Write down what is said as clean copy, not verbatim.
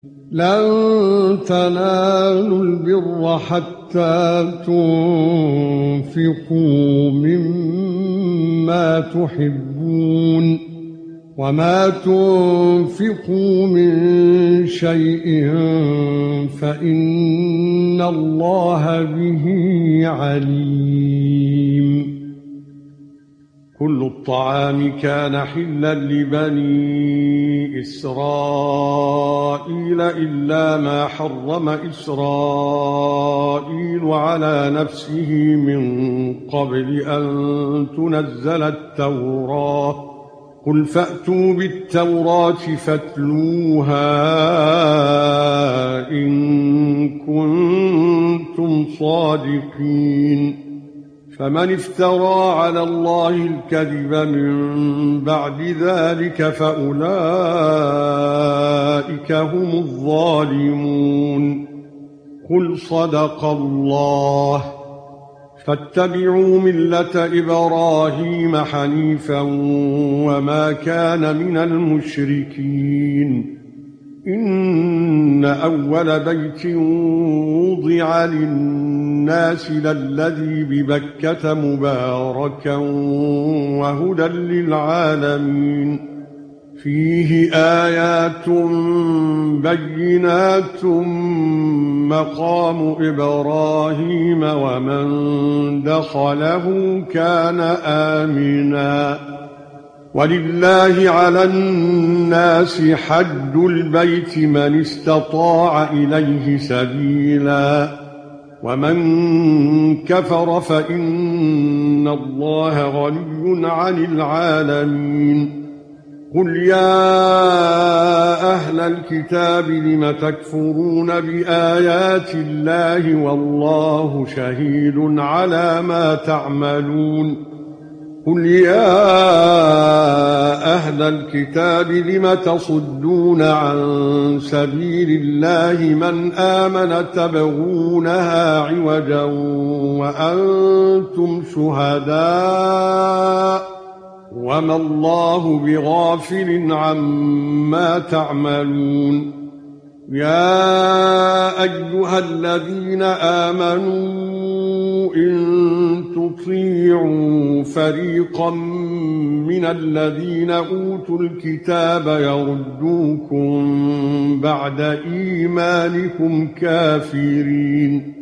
لن تنالوا البر حتى تنفقوا مما تحبون وما تنفقوا من شيء فإن الله به عليم. كل الطعام كان حلا لبني إسرائيل إلا ما حرم إسرائيل على نفسه من قبل أن تنزل التوراة. قل فأتوا بالتوراة فاتلوها إن كنتم صادقين. فمن افترى على الله الكذب من بعد ذلك فأولئك هم الظالمون. قل صدق الله. فاتبعوا ملة إبراهيم حنيفا وما كان من المشركين. إن أول بيت وضع للناس للذي ببكة مباركا وهدى للعالمين. فيه آيات بينات مقام إبراهيم ومن دخله كان آمنا. ولله على الناس حج البيت من استطاع إليه سبيلا ومن كفر فإن الله غني عن العالمين. قل يا أهل الكتاب لم تكفرون بآيات الله والله شهيد على ما تعملون. قل يا أهل الكتاب لم تصدون عن سبيل الله من آمن تبغونها عوجا وأنتم شهداء وما الله بغافل عما تعملون. يا أيها الذين آمنوا إن تطيعوا فريقا من الذين أوتوا الكتاب يردوكم بعد إيمانكم كافرين.